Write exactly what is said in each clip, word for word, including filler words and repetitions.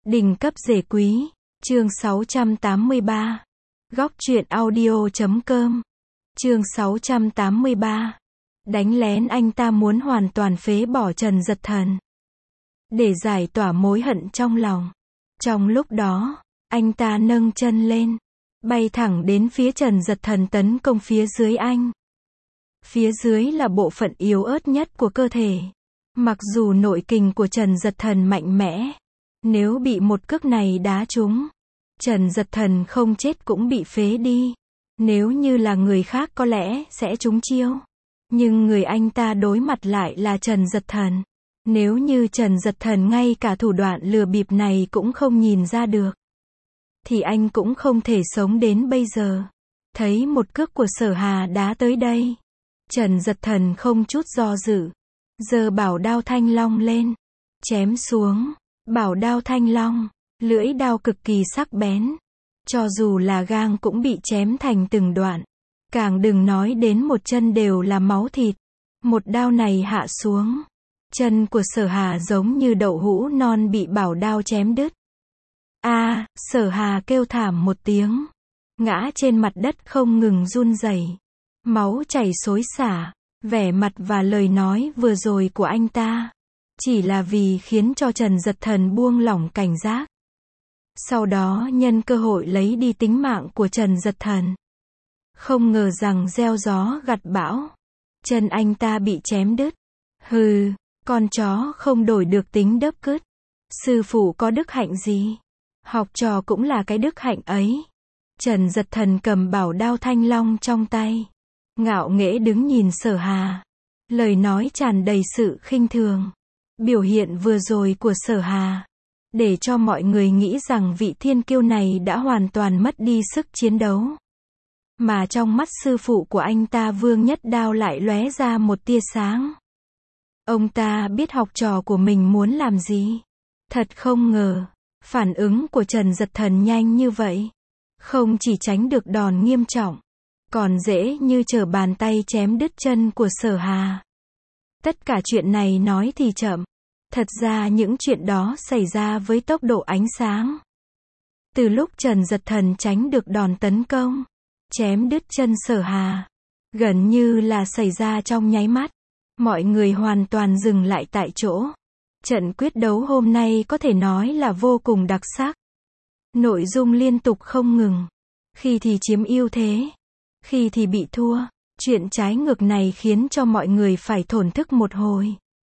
Đỉnh cấp rể quý, chương sáu trăm tám mươi ba. Góc truyện audio chấm com. Chương sáu trăm tám mươi ba. Đánh lén anh ta muốn hoàn toàn phế bỏ Trần Dật Thần. Để giải tỏa mối hận trong lòng. Trong lúc đó, anh ta nâng chân lên, bay thẳng đến phía Trần Dật Thần tấn công phía dưới anh. Phía dưới là bộ phận yếu ớt nhất của cơ thể. Mặc dù nội kình của Trần Dật Thần mạnh mẽ, nếu bị một cước này đá trúng, Trần Dật Thần không chết cũng bị phế đi. Nếu như là người khác có lẽ sẽ trúng chiêu. Nhưng người anh ta đối mặt lại là Trần Dật Thần. Nếu như Trần Dật Thần ngay cả thủ đoạn lừa bịp này cũng không nhìn ra được, thì anh cũng không thể sống đến bây giờ. Thấy một cước của Sở Hà đá tới đây, Trần Dật Thần không chút do dự, giơ bảo đao thanh long lên, chém xuống. Bảo đao thanh long, lưỡi đao cực kỳ sắc bén, cho dù là gang cũng bị chém thành từng đoạn. Càng đừng nói đến một chân đều là máu thịt. Một đao này hạ xuống, chân của Sở Hà giống như đậu hũ non bị bảo đao chém đứt. A, à, Sở Hà kêu thảm một tiếng, ngã trên mặt đất không ngừng run rẩy, máu chảy xối xả. Vẻ mặt và lời nói vừa rồi của anh ta chỉ là vì khiến cho Trần Dật Thần buông lỏng cảnh giác. Sau đó nhân cơ hội lấy đi tính mạng của Trần Dật Thần. Không ngờ rằng gieo gió gặt bão, chân anh ta bị chém đứt. Hừ, con chó không đổi được tính đớp cứt. Sư phụ có đức hạnh gì? Học trò cũng là cái đức hạnh ấy. Trần Dật Thần cầm bảo đao thanh long trong tay, ngạo nghễ đứng nhìn Sở Hà. Lời nói tràn đầy sự khinh thường. Biểu hiện vừa rồi của Sở Hà, để cho mọi người nghĩ rằng vị thiên kiêu này đã hoàn toàn mất đi sức chiến đấu. Mà trong mắt sư phụ của anh ta Vương Nhất Đao lại lóe ra một tia sáng. Ông ta biết học trò của mình muốn làm gì. Thật không ngờ, phản ứng của Trần Dật Thần nhanh như vậy. Không chỉ tránh được đòn nghiêm trọng, còn dễ như trở bàn tay chém đứt chân của Sở Hà. Tất cả chuyện này nói thì chậm. Thật ra những chuyện đó xảy ra với tốc độ ánh sáng. Từ lúc Trần Dật Thần tránh được đòn tấn công, chém đứt chân Sở Hà, gần như là xảy ra trong nháy mắt. Mọi người hoàn toàn dừng lại tại chỗ. Trận quyết đấu hôm nay có thể nói là vô cùng đặc sắc. Nội dung liên tục không ngừng. Khi thì chiếm ưu thế, khi thì bị thua. Chuyện trái ngược này khiến cho mọi người phải thổn thức một hồi.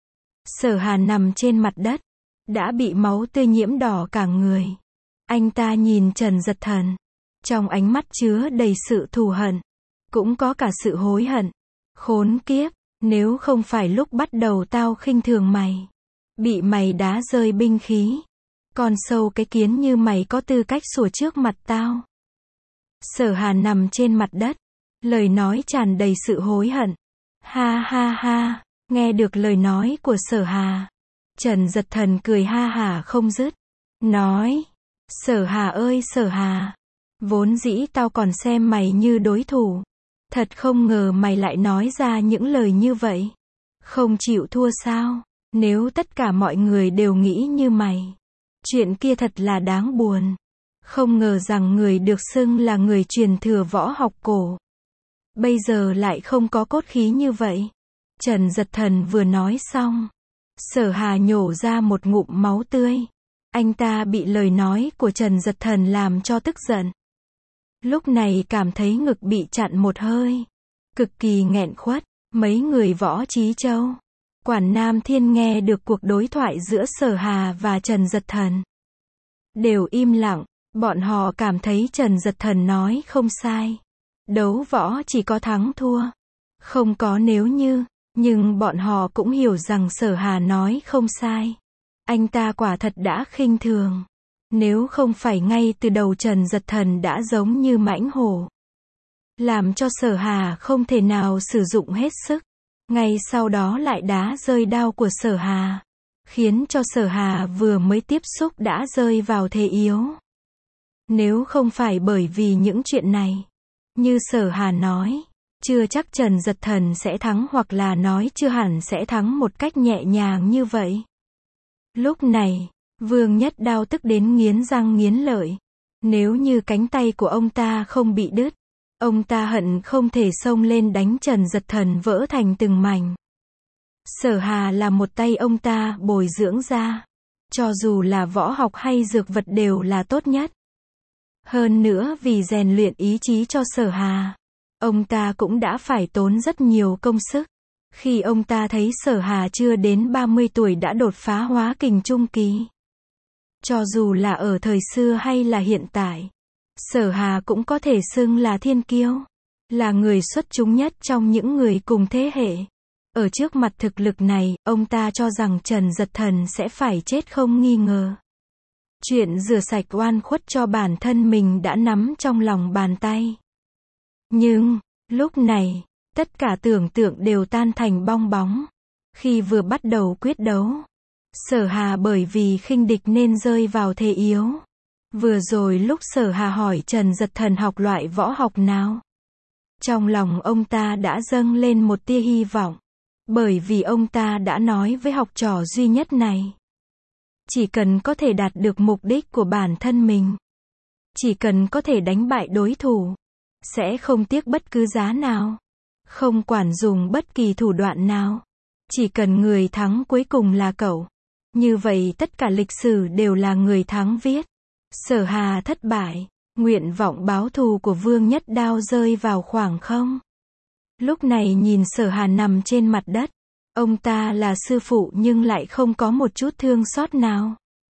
Sở Hà nằm trên mặt đất, đã bị máu tươi nhiễm đỏ cả người. Anh ta nhìn Trần Dật Thần, trong ánh mắt chứa đầy sự thù hận, cũng có cả sự hối hận. Khốn kiếp, nếu không phải lúc bắt đầu tao khinh thường mày, bị mày đá rơi binh khí, con sâu cái kiến như mày có tư cách sủa trước mặt tao. Sở Hà nằm trên mặt đất, lời nói tràn đầy sự hối hận. Ha ha ha. Nghe được lời nói của Sở Hà, Trần Dật Thần cười ha hả không dứt. Nói, Sở Hà ơi Sở Hà, vốn dĩ tao còn xem mày như đối thủ. Thật không ngờ mày lại nói ra những lời như vậy. Không chịu thua sao? Nếu tất cả mọi người đều nghĩ như mày, chuyện kia thật là đáng buồn. Không ngờ rằng người được xưng là người truyền thừa võ học cổ, bây giờ lại không có cốt khí như vậy. Trần Dật Thần vừa nói xong, Sở Hà nhổ ra một ngụm máu tươi. Anh ta bị lời nói của Trần Dật Thần làm cho tức giận. Lúc này cảm thấy ngực bị chặn một hơi, cực kỳ nghẹn khuất. Mấy người Võ Trí Châu, Quản Nam Thiên nghe được cuộc đối thoại giữa Sở Hà và Trần Dật Thần, đều im lặng. Bọn họ cảm thấy Trần Dật Thần nói không sai. Đấu võ chỉ có thắng thua, không có nếu như. Nhưng bọn họ cũng hiểu rằng Sở Hà nói không sai. Anh ta quả thật đã khinh thường. Nếu không phải ngay từ đầu Trần Dật Thần đã giống như mãnh hổ, làm cho Sở Hà không thể nào sử dụng hết sức. Ngay sau đó lại đá rơi đao của Sở Hà, khiến cho Sở Hà vừa mới tiếp xúc đã rơi vào thế yếu. Nếu không phải bởi vì những chuyện này, như Sở Hà nói, chưa chắc Trần Dật Thần sẽ thắng, hoặc là nói chưa hẳn sẽ thắng một cách nhẹ nhàng như vậy. Lúc này, Vương Nhất Đao tức đến nghiến răng nghiến lợi. Nếu như cánh tay của ông ta không bị đứt, ông ta hận không thể xông lên đánh Trần Giật Thần vỡ thành từng mảnh. Sở Hà là một tay ông ta bồi dưỡng ra. Cho dù là võ học hay dược vật đều là tốt nhất. Hơn nữa vì rèn luyện ý chí cho Sở Hà, ông ta cũng đã phải tốn rất nhiều công sức. Khi ông ta thấy Sở Hà chưa đến ba mươi tuổi đã đột phá hóa kình trung kỳ. Cho dù là ở thời xưa hay là hiện tại, Sở Hà cũng có thể xưng là thiên kiêu. Là người xuất chúng nhất trong những người cùng thế hệ. Ở trước mặt thực lực này, ông ta cho rằng Trần Giật Thần sẽ phải chết không nghi ngờ. Chuyện rửa sạch oan khuất cho bản thân mình đã nắm trong lòng bàn tay. Nhưng, lúc này, tất cả tưởng tượng đều tan thành bong bóng. Khi vừa bắt đầu quyết đấu, Sở Hà bởi vì khinh địch nên rơi vào thế yếu. Vừa rồi lúc Sở Hà hỏi Trần Giật Thần học loại võ học nào, trong lòng ông ta đã dâng lên một tia hy vọng. Bởi vì ông ta đã nói với học trò duy nhất này, chỉ cần có thể đạt được mục đích của bản thân mình, chỉ cần có thể đánh bại đối thủ, sẽ không tiếc bất cứ giá nào, không quản dùng bất kỳ thủ đoạn nào. Chỉ cần người thắng cuối cùng là cậu. Như vậy tất cả lịch sử đều là người thắng viết. Sở Hà thất bại, nguyện vọng báo thù của Vương Nhất Đao rơi vào khoảng không. Lúc này nhìn Sở Hà nằm trên mặt đất, ông ta là sư phụ nhưng lại không có một chút thương xót nào.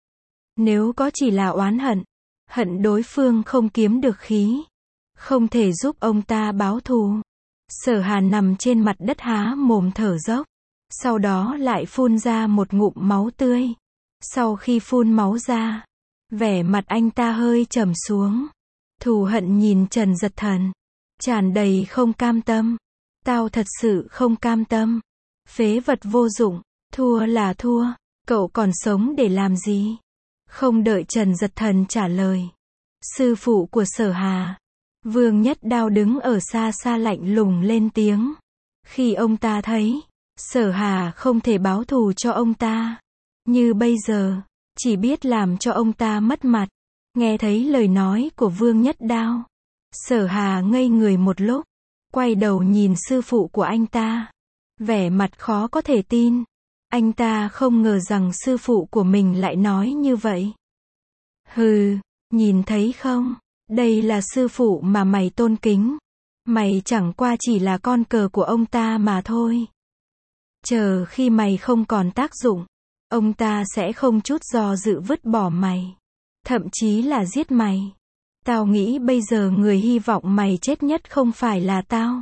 Nếu có chỉ là oán hận, hận đối phương không kiếm được khí, không thể giúp ông ta báo thù. Sở Hà nằm trên mặt đất há mồm thở dốc, sau đó lại phun ra một ngụm máu tươi. Sau khi phun máu ra, vẻ mặt anh ta hơi trầm xuống. Thù hận nhìn Trần Giật Thần, tràn đầy không cam tâm. Tao thật sự không cam tâm. Phế vật vô dụng, thua là thua, cậu còn sống để làm gì? Không đợi Trần Giật Thần trả lời, sư phụ của Sở Hà, Vương Nhất Đao đứng ở xa xa lạnh lùng lên tiếng. Khi ông ta thấy Sở Hà không thể báo thù cho ông ta, như bây giờ, chỉ biết làm cho ông ta mất mặt. Nghe thấy lời nói của Vương Nhất Đao, Sở Hà ngây người một lúc, quay đầu nhìn sư phụ của anh ta, vẻ mặt khó có thể tin. Anh ta không ngờ rằng sư phụ của mình lại nói như vậy. Hừ, nhìn thấy không, đây là sư phụ mà mày tôn kính. Mày chẳng qua chỉ là con cờ của ông ta mà thôi. Chờ khi mày không còn tác dụng, ông ta sẽ không chút do dự vứt bỏ mày, thậm chí là giết mày. Tao nghĩ bây giờ người hy vọng mày chết nhất không phải là tao,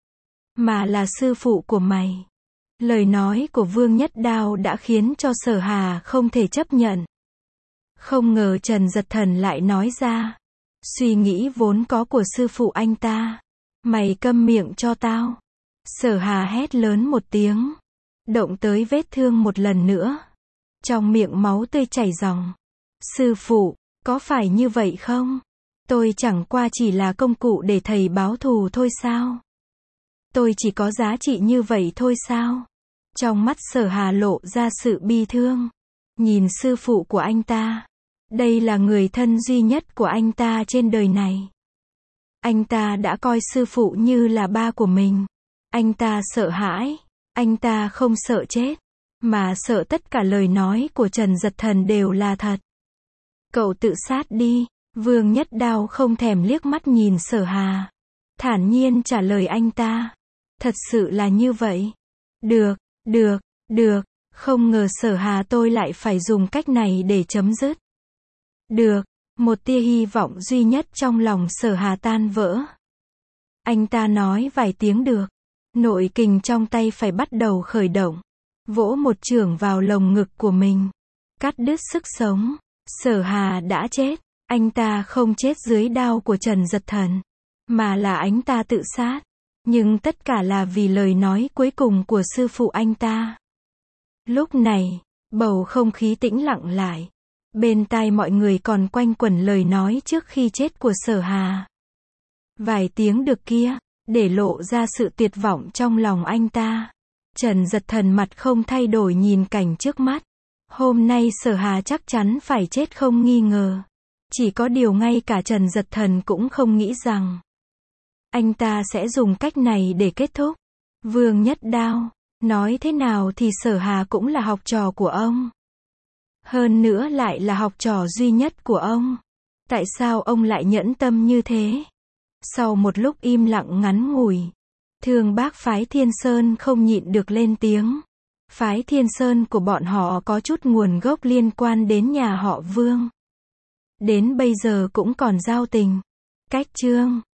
mà là sư phụ của mày. Lời nói của Vương Nhất Đao đã khiến cho Sở Hà không thể chấp nhận. Không ngờ Trần Giật Thần lại nói ra suy nghĩ vốn có của sư phụ anh ta. Mày câm miệng cho tao. Sở Hà hét lớn một tiếng, động tới vết thương một lần nữa. Trong miệng máu tươi chảy ròng. Sư phụ, có phải như vậy không? Tôi chẳng qua chỉ là công cụ để thầy báo thù thôi sao? Tôi chỉ có giá trị như vậy thôi sao? Trong mắt Sở Hà lộ ra sự bi thương. Nhìn sư phụ của anh ta. Đây là người thân duy nhất của anh ta trên đời này. Anh ta đã coi sư phụ như là ba của mình. Anh ta sợ hãi. Anh ta không sợ chết, mà sợ tất cả lời nói của Trần Giật Thần đều là thật. Cậu tự sát đi. Vương Nhất Đao không thèm liếc mắt nhìn Sở Hà, thản nhiên trả lời anh ta. Thật sự là như vậy. Được, được, được. Không ngờ Sở Hà tôi lại phải dùng cách này để chấm dứt. Được. Một tia hy vọng duy nhất trong lòng Sở Hà tan vỡ. Anh ta nói vài tiếng được. Nội kình trong tay phải bắt đầu khởi động. Vỗ một chưởng vào lồng ngực của mình. Cắt đứt sức sống. Sở Hà đã chết. Anh ta không chết dưới đao của Trần Giật Thần, mà là anh ta tự sát. Nhưng tất cả là vì lời nói cuối cùng của sư phụ anh ta. Lúc này, bầu không khí tĩnh lặng lại. Bên tai mọi người còn quanh quẩn lời nói trước khi chết của Sở Hà. Vài tiếng được kia, để lộ ra sự tuyệt vọng trong lòng anh ta. Trần Giật Thần mặt không thay đổi nhìn cảnh trước mắt. Hôm nay Sở Hà chắc chắn phải chết không nghi ngờ. Chỉ có điều ngay cả Trần Giật Thần cũng không nghĩ rằng anh ta sẽ dùng cách này để kết thúc. Vương Nhất Đao, nói thế nào thì Sở Hà cũng là học trò của ông. Hơn nữa lại là học trò duy nhất của ông. Tại sao ông lại nhẫn tâm như thế? Sau một lúc im lặng ngắn ngủi, Thương Bác phái Thiên Sơn không nhịn được lên tiếng. Phái Thiên Sơn của bọn họ có chút nguồn gốc liên quan đến nhà họ Vương. Đến bây giờ cũng còn giao tình. Cách Trương